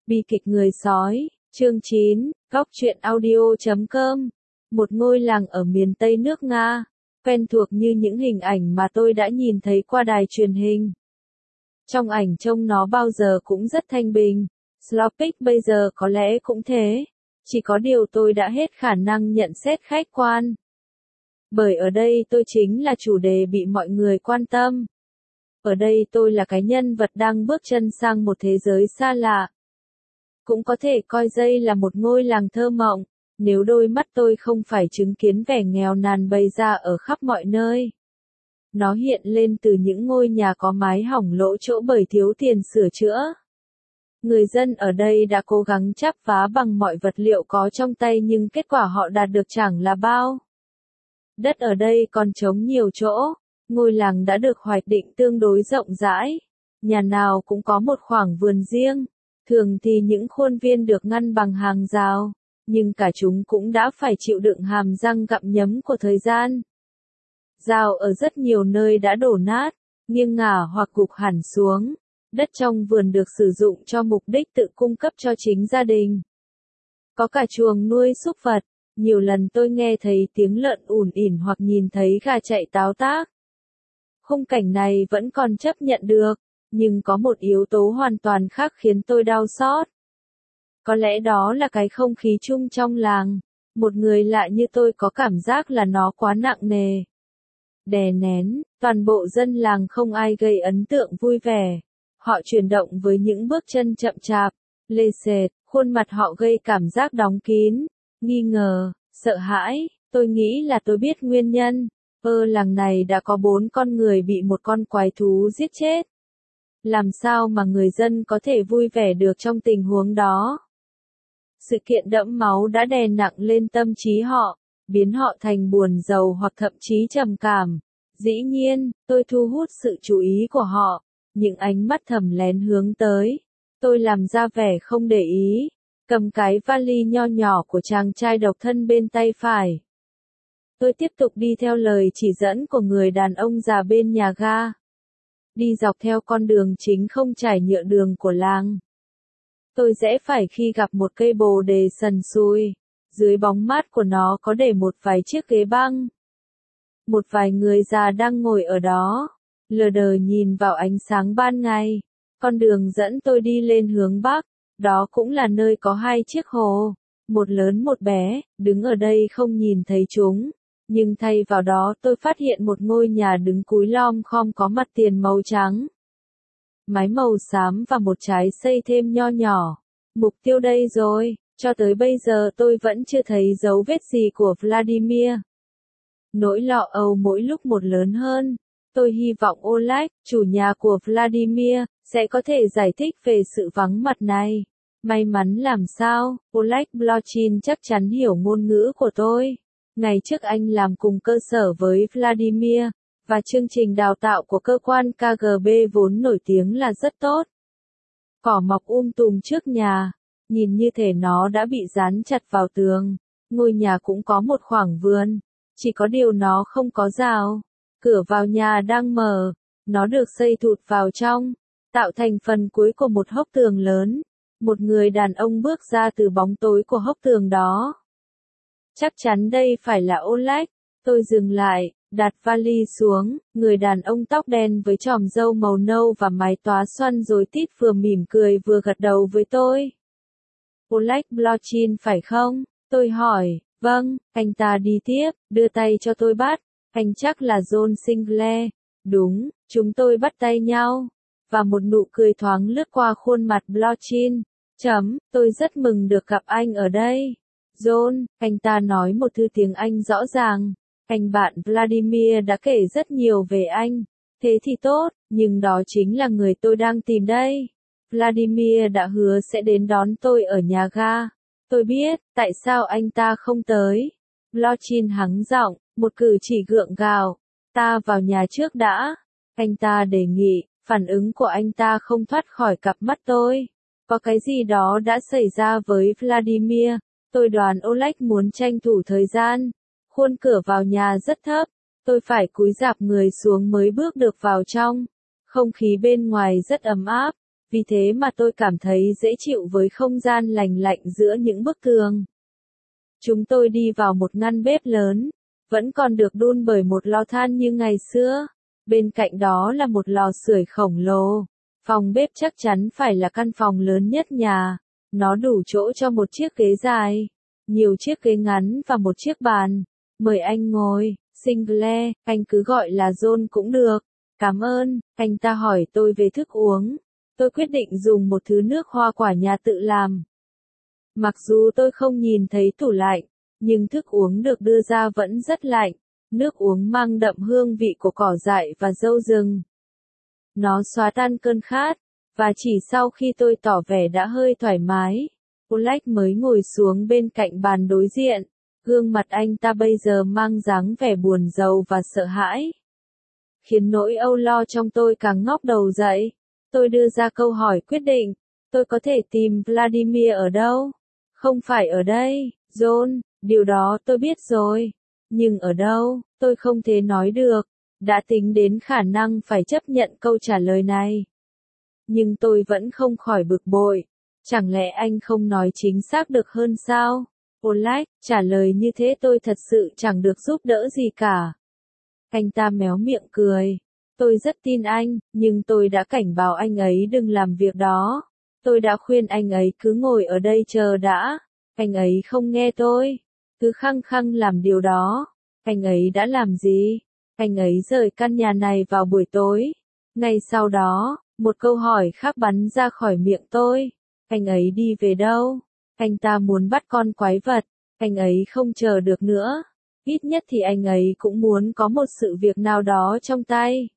Bi kịch người sói, chương 9, Góc truyện audio.com. Một ngôi làng ở miền Tây nước Nga, quen thuộc như những hình ảnh mà tôi đã nhìn thấy qua đài truyền hình. Trong ảnh trông nó bao giờ cũng rất thanh bình. Slopic bây giờ có lẽ cũng thế. Chỉ có điều tôi đã hết khả năng nhận xét khách quan. Bởi ở đây tôi chính là chủ đề bị mọi người quan tâm. Ở đây tôi là cái nhân vật đang bước chân sang một thế giới xa lạ. Cũng có thể coi đây là một ngôi làng thơ mộng, nếu đôi mắt tôi không phải chứng kiến vẻ nghèo nàn bày ra ở khắp mọi nơi. Nó hiện lên từ những ngôi nhà có mái hỏng lỗ chỗ bởi thiếu tiền sửa chữa. Người dân ở đây đã cố gắng chắp vá bằng mọi vật liệu có trong tay nhưng kết quả họ đạt được chẳng là bao. Đất ở đây còn trống nhiều chỗ, ngôi làng đã được hoạch định tương đối rộng rãi. Nhà nào cũng có một khoảng vườn riêng. Thường thì những khuôn viên được ngăn bằng hàng rào, nhưng cả chúng cũng đã phải chịu đựng hàm răng gặm nhấm của thời gian. Rào ở rất nhiều nơi đã đổ nát, nghiêng ngả hoặc gục hẳn xuống. Đất trong vườn được sử dụng cho mục đích tự cung cấp cho chính gia đình. Có cả chuồng nuôi súc vật, nhiều lần tôi nghe thấy tiếng lợn ủn ỉn hoặc nhìn thấy gà chạy táo tác. Khung cảnh này vẫn còn chấp nhận được. Nhưng có một yếu tố hoàn toàn khác khiến tôi đau xót. Có lẽ đó là cái không khí chung trong làng. Một người lạ như tôi có cảm giác là nó quá nặng nề. Đè nén, toàn bộ dân làng không ai gây ấn tượng vui vẻ. Họ chuyển động với những bước chân chậm chạp, lê sệt, khuôn mặt họ gây cảm giác đóng kín, nghi ngờ, sợ hãi. Tôi nghĩ là tôi biết nguyên nhân. Làng này đã có 4 con người bị một con quái thú giết chết. Làm sao mà người dân có thể vui vẻ được trong tình huống đó? Sự kiện đẫm máu đã đè nặng lên tâm trí họ, biến họ thành buồn rầu hoặc thậm chí trầm cảm. Dĩ nhiên, tôi thu hút sự chú ý của họ, những ánh mắt thầm lén hướng tới. Tôi làm ra vẻ không để ý, cầm cái vali nho nhỏ của chàng trai độc thân bên tay phải. Tôi tiếp tục đi theo lời chỉ dẫn của người đàn ông già bên nhà ga. Đi dọc theo con đường chính không trải nhựa đường của làng. Tôi rẽ phải khi gặp một cây bồ đề sần sùi. Dưới bóng mát của nó có để một vài chiếc ghế băng. Một vài người già đang ngồi ở đó, lờ đờ nhìn vào ánh sáng ban ngày. Con đường dẫn tôi đi lên hướng bắc, đó cũng là nơi có 2 chiếc hồ, một lớn một bé, đứng ở đây không nhìn thấy chúng. Nhưng thay vào đó tôi phát hiện một ngôi nhà đứng cúi lom khom có mặt tiền màu trắng. Mái màu xám và một trái xây thêm nho nhỏ. Mục tiêu đây rồi, cho tới bây giờ tôi vẫn chưa thấy dấu vết gì của Vladimir. Nỗi lo âu mỗi lúc một lớn hơn. Tôi hy vọng Oleg, chủ nhà của Vladimir, sẽ có thể giải thích về sự vắng mặt này. May mắn làm sao, Oleg Blochin chắc chắn hiểu ngôn ngữ của tôi. Ngày trước anh làm cùng cơ sở với Vladimir, và chương trình đào tạo của cơ quan KGB vốn nổi tiếng là rất tốt. Cỏ mọc tùm trước nhà, nhìn như thể nó đã bị dán chặt vào tường. Ngôi nhà cũng có một khoảng vườn, chỉ có điều nó không có rào. Cửa vào nhà đang mở, nó được xây thụt vào trong, tạo thành phần cuối của một hốc tường lớn. Một người đàn ông bước ra từ bóng tối của hốc tường đó. Chắc chắn đây phải là Oleg. Tôi dừng lại, đặt vali xuống, người đàn ông tóc đen với chòm râu màu nâu và mái tóa xoăn rối tít vừa mỉm cười vừa gật đầu với tôi. Oleg Blochin phải không? Tôi hỏi, vâng, anh ta đi tiếp, đưa tay cho tôi bắt, anh chắc là John Sinclair. Đúng, chúng tôi bắt tay nhau, và một nụ cười thoáng lướt qua khuôn mặt Blochin. Tôi rất mừng được gặp anh ở đây. John, anh ta nói một thứ tiếng Anh rõ ràng. Anh bạn Vladimir đã kể rất nhiều về anh. Thế thì tốt, nhưng đó chính là người tôi đang tìm đây. Vladimir đã hứa sẽ đến đón tôi ở nhà ga. Tôi biết, tại sao anh ta không tới. Blochin hắng giọng, một cử chỉ gượng gạo. Ta vào nhà trước đã. Anh ta đề nghị, phản ứng của anh ta không thoát khỏi cặp mắt tôi. Có cái gì đó đã xảy ra với Vladimir. Tôi đoán Oleg muốn tranh thủ thời gian. Khuôn cửa vào nhà rất thấp. Tôi phải cúi rạp người xuống mới bước được vào trong. Không khí bên ngoài rất ấm áp. vì thế mà tôi cảm thấy dễ chịu với không gian lành lạnh giữa những bức tường. Chúng tôi đi vào một ngăn bếp lớn, vẫn còn được đun bởi một lò than như ngày xưa. Bên cạnh đó là một lò sưởi khổng lồ. Phòng bếp chắc chắn phải là căn phòng lớn nhất nhà. Nó đủ chỗ cho một chiếc ghế dài, nhiều chiếc ghế ngắn và một chiếc bàn. Mời anh ngồi, Sinclair, anh cứ gọi là John cũng được. Cảm ơn, anh ta hỏi tôi về thức uống. Tôi quyết định dùng một thứ nước hoa quả nhà tự làm. Mặc dù tôi không nhìn thấy tủ lạnh, nhưng thức uống được đưa ra vẫn rất lạnh. Nước uống mang đậm hương vị của cỏ dại và dâu rừng. Nó xóa tan cơn khát, và chỉ sau khi tôi tỏ vẻ đã hơi thoải mái, Oleg mới ngồi xuống bên cạnh bàn đối diện. Gương mặt anh ta bây giờ mang dáng vẻ buồn rầu và sợ hãi, khiến nỗi âu lo trong tôi càng ngóc đầu dậy. Tôi đưa ra câu hỏi quyết định. Tôi có thể tìm Vladimir ở đâu? Không phải ở đây, John, điều đó tôi biết rồi. Nhưng ở đâu, tôi không thể nói được. Đã tính đến khả năng phải chấp nhận câu trả lời này. Nhưng tôi vẫn không khỏi bực bội. Chẳng lẽ anh không nói chính xác được hơn sao? Oleg, trả lời như thế tôi thật sự chẳng được giúp đỡ gì cả. Anh ta méo miệng cười. Tôi rất tin anh, nhưng tôi đã cảnh báo anh ấy đừng làm việc đó. Tôi đã khuyên anh ấy cứ ngồi ở đây chờ đã. Anh ấy không nghe tôi. Cứ khăng khăng làm điều đó. Anh ấy đã làm gì? Anh ấy rời căn nhà này vào buổi tối. Ngay sau đó, một câu hỏi khác bắn ra khỏi miệng tôi. Anh ấy đi về đâu? Anh ta muốn bắt con quái vật. Anh ấy không chờ được nữa. Ít nhất thì anh ấy cũng muốn có một sự việc nào đó trong tay,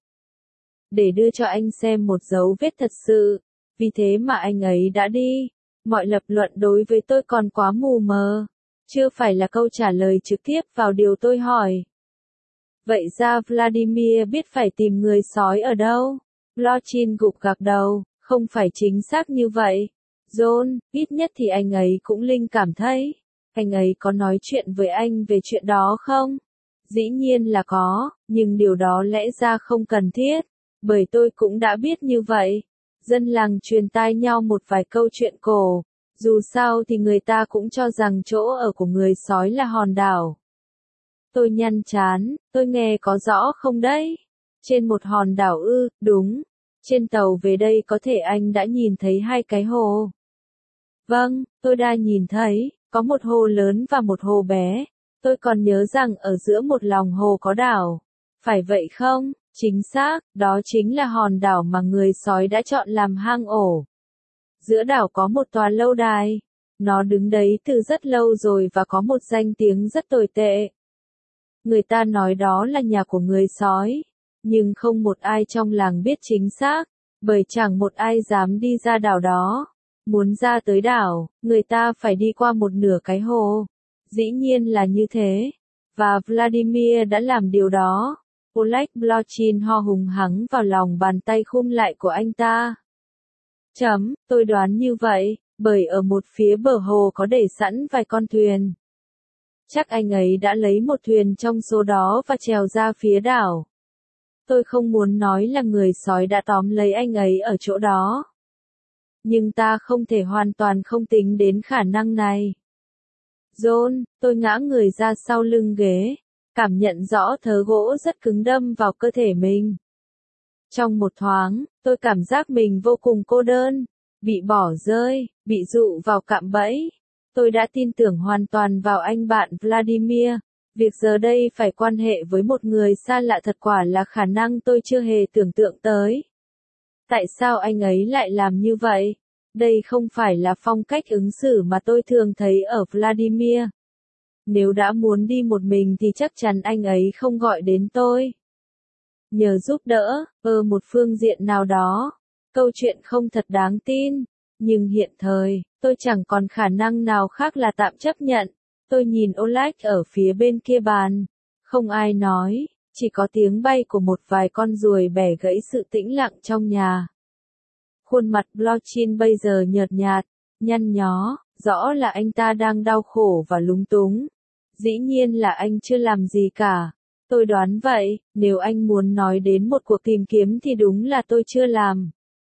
để đưa cho anh xem một dấu vết thật sự. Vì thế mà anh ấy đã đi. Mọi lập luận đối với tôi còn quá mù mờ. Chưa phải là câu trả lời trực tiếp vào điều tôi hỏi. Vậy ra Vladimir biết phải tìm người sói ở đâu? Lochin gục gặc đầu. Không phải chính xác như vậy. John, ít nhất thì anh ấy cũng linh cảm thấy. Anh ấy có nói chuyện với anh về chuyện đó không? Dĩ nhiên là có, nhưng điều đó lẽ ra không cần thiết. Bởi tôi cũng đã biết như vậy. Dân làng truyền tai nhau một vài câu chuyện cổ. Dù sao thì người ta cũng cho rằng chỗ ở của người sói là hòn đảo. Tôi nhăn trán, tôi nghe có rõ không đấy? Trên một hòn đảo ư, đúng. Trên tàu về đây có thể anh đã nhìn thấy hai cái hồ. Vâng, tôi đã nhìn thấy, có một hồ lớn và một hồ bé. Tôi còn nhớ rằng ở giữa một lòng hồ có đảo. Phải vậy không? Chính xác, đó chính là hòn đảo mà người sói đã chọn làm hang ổ. Giữa đảo có một tòa lâu đài. Nó đứng đấy từ rất lâu rồi và có một danh tiếng rất tồi tệ. Người ta nói đó là nhà của người sói. Nhưng không một ai trong làng biết chính xác, bởi chẳng một ai dám đi ra đảo đó. Muốn ra tới đảo, người ta phải đi qua một nửa cái hồ. Dĩ nhiên là như thế. Và Vladimir đã làm điều đó. Oleg Blochin ho hùng hắng vào lòng bàn tay khum lại của anh ta. Tôi đoán như vậy, bởi ở một phía bờ hồ có để sẵn vài con thuyền. Chắc anh ấy đã lấy một thuyền trong số đó và trèo ra phía đảo. Tôi không muốn nói là người sói đã tóm lấy anh ấy ở chỗ đó. Nhưng ta không thể hoàn toàn không tính đến khả năng này. John, tôi ngã người ra sau lưng ghế, cảm nhận rõ thớ gỗ rất cứng đâm vào cơ thể mình. Trong một thoáng, tôi cảm giác mình vô cùng cô đơn, bị bỏ rơi, bị dụ vào cạm bẫy. Tôi đã tin tưởng hoàn toàn vào anh bạn Vladimir. Việc giờ đây phải quan hệ với một người xa lạ thật quả là khả năng tôi chưa hề tưởng tượng tới. Tại sao anh ấy lại làm như vậy? Đây không phải là phong cách ứng xử mà tôi thường thấy ở Vladimir. Nếu đã muốn đi một mình thì chắc chắn anh ấy không gọi đến tôi. Nhờ giúp đỡ, ở một phương diện nào đó. Câu chuyện không thật đáng tin. Nhưng hiện thời, tôi chẳng còn khả năng nào khác là tạm chấp nhận. Tôi nhìn Oleg ở phía bên kia bàn. Không ai nói, chỉ có tiếng bay của một vài con ruồi bẻ gãy sự tĩnh lặng trong nhà. Khuôn mặt Blochin bây giờ nhợt nhạt, nhăn nhó, rõ là anh ta đang đau khổ và lúng túng. Dĩ nhiên là anh chưa làm gì cả. Tôi đoán vậy, nếu anh muốn nói đến một cuộc tìm kiếm thì đúng là tôi chưa làm.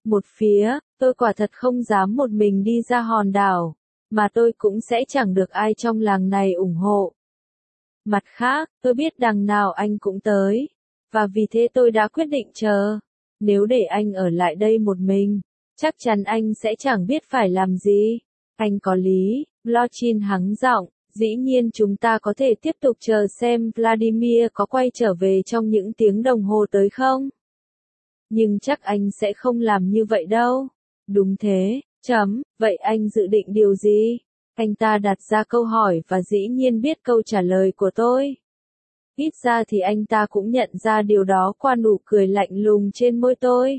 Một phía, tôi quả thật không dám một mình đi ra hòn đảo, mà tôi cũng sẽ chẳng được ai trong làng này ủng hộ. Mặt khác, tôi biết đằng nào anh cũng tới, và vì thế tôi đã quyết định chờ. Nếu để anh ở lại đây một mình, chắc chắn anh sẽ chẳng biết phải làm gì. Anh có lý, Blochin hắng giọng, dĩ nhiên chúng ta có thể tiếp tục chờ xem Vladimir có quay trở về trong những tiếng đồng hồ tới không. Nhưng chắc anh sẽ không làm như vậy đâu. Đúng thế, vậy anh dự định điều gì? Anh ta đặt ra câu hỏi và dĩ nhiên biết câu trả lời của tôi. Ít ra thì anh ta cũng nhận ra điều đó qua nụ cười lạnh lùng trên môi tôi.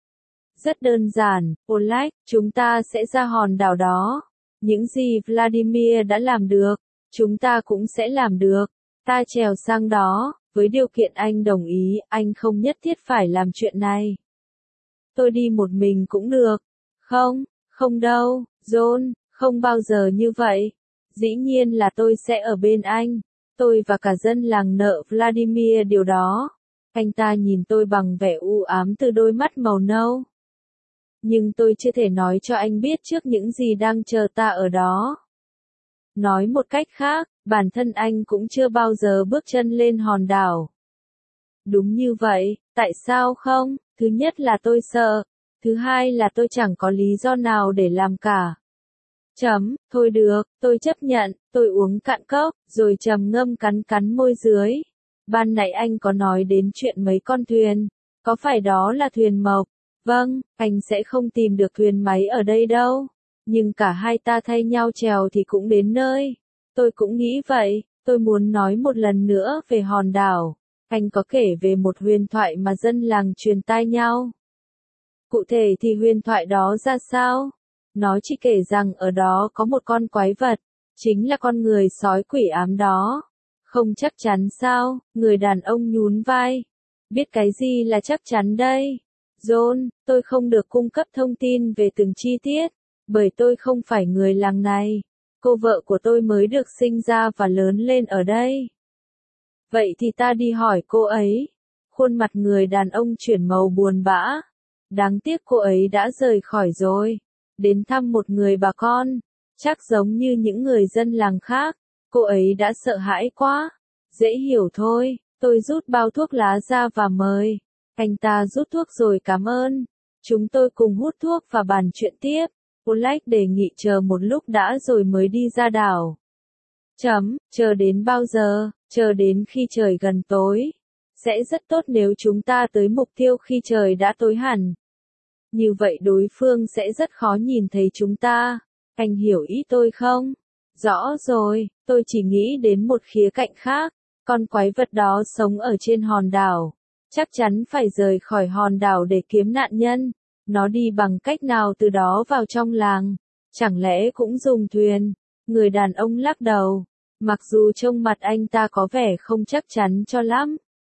Rất đơn giản, Oleg, chúng ta sẽ ra hòn đảo đó. Những gì Vladimir đã làm được, chúng ta cũng sẽ làm được. Ta trèo sang đó, với điều kiện anh đồng ý, anh không nhất thiết phải làm chuyện này. Tôi đi một mình cũng được. Không đâu, John, không bao giờ như vậy. Dĩ nhiên là tôi sẽ ở bên anh. Tôi và cả dân làng nợ Vladimir điều đó. Anh ta nhìn tôi bằng vẻ u ám từ đôi mắt màu nâu. Nhưng tôi chưa thể nói cho anh biết trước những gì đang chờ ta ở đó. Nói một cách khác, bản thân anh cũng chưa bao giờ bước chân lên hòn đảo. Đúng như vậy, tại sao không? Thứ nhất là tôi sợ. Thứ hai là tôi chẳng có lý do nào để làm cả. Thôi được, tôi chấp nhận, tôi uống cạn cốc, rồi trầm ngâm cắn môi dưới. Ban nãy anh có nói đến chuyện mấy con thuyền, có phải đó là thuyền mộc? Vâng, anh sẽ không tìm được thuyền máy ở đây đâu. Nhưng cả hai ta thay nhau chèo thì cũng đến nơi. Tôi cũng nghĩ vậy, tôi muốn nói một lần nữa về hòn đảo. Anh có kể về một huyền thoại mà dân làng truyền tai nhau. Cụ thể thì huyền thoại đó ra sao? Nó chỉ kể rằng ở đó có một con quái vật, chính là con người sói quỷ ám đó. Không chắc chắn sao? Người đàn ông nhún vai. Biết cái gì là chắc chắn đây? John, tôi không được cung cấp thông tin về từng chi tiết, bởi tôi không phải người làng này. Cô vợ của tôi mới được sinh ra và lớn lên ở đây. Vậy thì ta đi hỏi cô ấy. Khuôn mặt người đàn ông chuyển màu buồn bã. Đáng tiếc cô ấy đã rời khỏi rồi. Đến thăm một người bà con. Chắc giống như những người dân làng khác. Cô ấy đã sợ hãi quá. Dễ hiểu thôi. Tôi rút bao thuốc lá ra và mời. Anh ta rút thuốc rồi cảm ơn. Chúng tôi cùng hút thuốc và bàn chuyện tiếp. Oleg đề nghị chờ một lúc đã rồi mới đi ra đảo. Chờ đến bao giờ? Chờ đến khi trời gần tối. Sẽ rất tốt nếu chúng ta tới mục tiêu khi trời đã tối hẳn. Như vậy đối phương sẽ rất khó nhìn thấy chúng ta. Anh hiểu ý tôi không? Rõ rồi, tôi chỉ nghĩ đến một khía cạnh khác. Con quái vật đó sống ở trên hòn đảo. Chắc chắn phải rời khỏi hòn đảo để kiếm nạn nhân. Nó đi bằng cách nào từ đó vào trong làng? Chẳng lẽ cũng dùng thuyền? Người đàn ông lắc đầu. Mặc dù trông mặt anh ta có vẻ không chắc chắn cho lắm.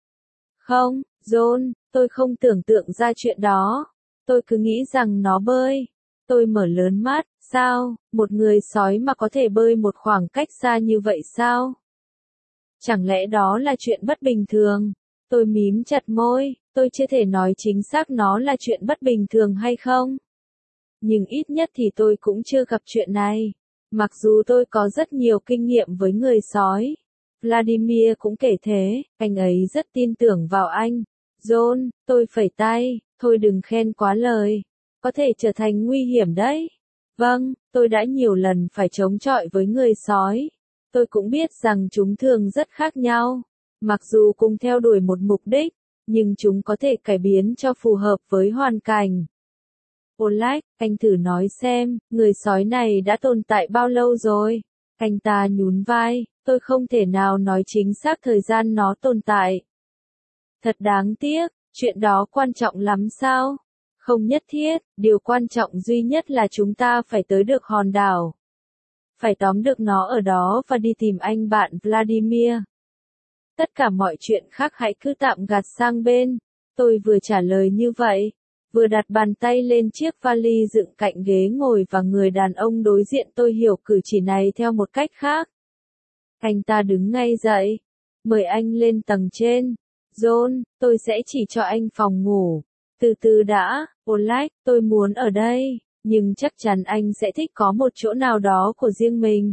Không, John, tôi không tưởng tượng ra chuyện đó. Tôi cứ nghĩ rằng nó bơi. Tôi mở lớn mắt, sao, một người sói mà có thể bơi một khoảng cách xa như vậy sao? Chẳng lẽ đó là chuyện bất bình thường? Tôi mím chặt môi, tôi chưa thể nói chính xác nó là chuyện bất bình thường hay không. Nhưng ít nhất thì tôi cũng chưa gặp chuyện này. Mặc dù tôi có rất nhiều kinh nghiệm với người sói. Vladimir cũng kể thế, anh ấy rất tin tưởng vào anh. John, tôi phẩy tay, thôi đừng khen quá lời. Có thể trở thành nguy hiểm đấy. Vâng, tôi đã nhiều lần phải chống chọi với người sói. Tôi cũng biết rằng chúng thường rất khác nhau. Mặc dù cùng theo đuổi một mục đích, nhưng chúng có thể cải biến cho phù hợp với hoàn cảnh. Oleg, anh thử nói xem, người sói này đã tồn tại bao lâu rồi? Anh ta nhún vai, tôi không thể nào nói chính xác thời gian nó tồn tại. Thật đáng tiếc, chuyện đó quan trọng lắm sao? Không nhất thiết, điều quan trọng duy nhất là chúng ta phải tới được hòn đảo. Phải tóm được nó ở đó và đi tìm anh bạn Vladimir. Tất cả mọi chuyện khác hãy cứ tạm gạt sang bên. Tôi vừa trả lời như vậy, vừa đặt bàn tay lên chiếc vali dựng cạnh ghế ngồi và người đàn ông đối diện tôi hiểu cử chỉ này theo một cách khác. Anh ta đứng ngay dậy. Mời anh lên tầng trên. John, tôi sẽ chỉ cho anh phòng ngủ. Từ từ đã, Oleg, tôi muốn ở đây, nhưng chắc chắn anh sẽ thích có một chỗ nào đó của riêng mình.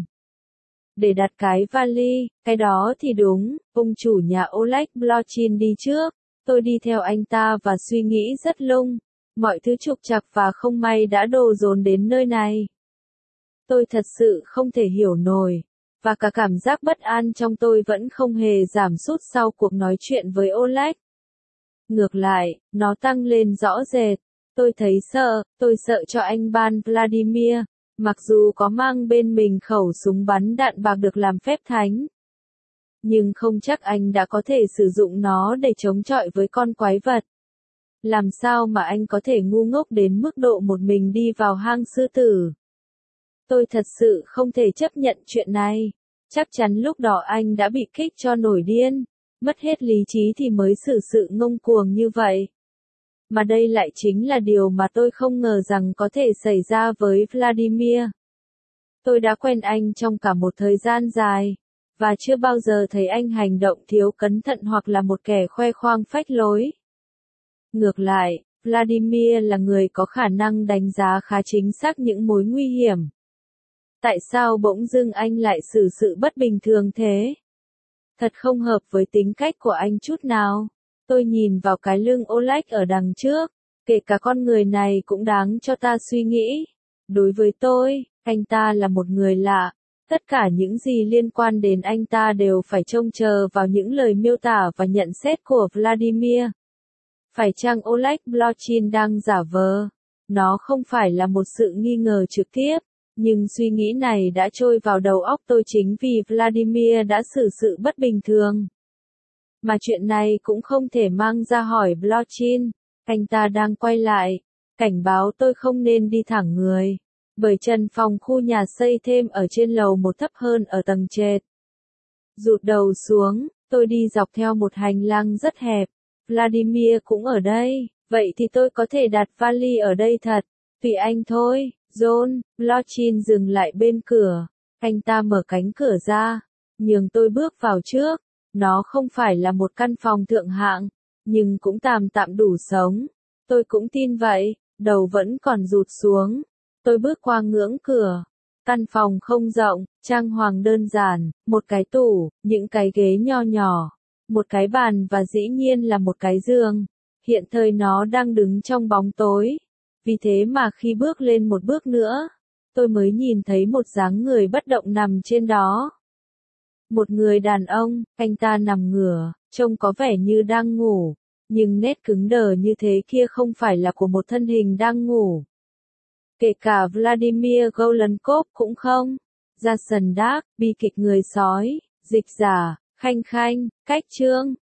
Để đặt cái vali, cái đó thì đúng, ông chủ nhà Oleg Blochin đi trước, tôi đi theo anh ta và suy nghĩ rất lung, mọi thứ trục trặc và không may đã đổ dồn đến nơi này. Tôi thật sự không thể hiểu nổi, và cả cảm giác bất an trong tôi vẫn không hề giảm sút sau cuộc nói chuyện với Oleg. Ngược lại, nó tăng lên rõ rệt. Tôi thấy sợ, tôi sợ cho anh Ban Vladimir, mặc dù có mang bên mình khẩu súng bắn đạn bạc được làm phép thánh. Nhưng không chắc anh đã có thể sử dụng nó để chống chọi với con quái vật. Làm sao mà anh có thể ngu ngốc đến mức độ một mình đi vào hang sư tử? Tôi thật sự không thể chấp nhận chuyện này. Chắc chắn lúc đó anh đã bị kích cho nổi điên, mất hết lý trí thì mới xử sự ngông cuồng như vậy. Mà đây lại chính là điều mà tôi không ngờ rằng có thể xảy ra với Vladimir. Tôi đã quen anh trong cả một thời gian dài, và chưa bao giờ thấy anh hành động thiếu cẩn thận hoặc là một kẻ khoe khoang phách lối. Ngược lại, Vladimir là người có khả năng đánh giá khá chính xác những mối nguy hiểm. Tại sao bỗng dưng anh lại xử sự bất bình thường thế? Thật không hợp với tính cách của anh chút nào. Tôi nhìn vào cái lưng Oleg ở đằng trước, kể cả con người này cũng đáng cho ta suy nghĩ. Đối với tôi, anh ta là một người lạ. Tất cả những gì liên quan đến anh ta đều phải trông chờ vào những lời miêu tả và nhận xét của Vladimir. Phải chăng Oleg Blochin đang giả vờ? Nó không phải là một sự nghi ngờ trực tiếp, nhưng suy nghĩ này đã trôi vào đầu óc tôi chính vì Vladimir đã xử sự bất bình thường. Mà chuyện này cũng không thể mang ra hỏi Blochin, anh ta đang quay lại, cảnh báo tôi không nên đi thẳng người, bởi trần phòng khu nhà xây thêm ở trên lầu một thấp hơn ở tầng trệt. Rụt đầu xuống, tôi đi dọc theo một hành lang rất hẹp, Vladimir cũng ở đây, vậy thì tôi có thể đặt vali ở đây thật, tùy anh thôi. John, Blochin dừng lại bên cửa, anh ta mở cánh cửa ra, nhường tôi bước vào trước. Nó không phải là một căn phòng thượng hạng, nhưng cũng tạm tạm đủ sống. Tôi cũng tin vậy, đầu vẫn còn rụt xuống. Tôi bước qua ngưỡng cửa. Căn phòng không rộng, trang hoàng đơn giản, một cái tủ, những cái ghế nho nhỏ, một cái bàn và dĩ nhiên là một cái giường. Hiện thời nó đang đứng trong bóng tối. Vì thế mà khi bước lên một bước nữa, tôi mới nhìn thấy một dáng người bất động nằm trên đó. Một người đàn ông, anh ta nằm ngửa, trông có vẻ như đang ngủ, nhưng nét cứng đờ như thế kia không phải là của một thân hình đang ngủ. Kể cả Vladimir Golonkov cũng không. Jason Dark, bi kịch người sói, dịch giả, Khanh Khanh, Cách Chương.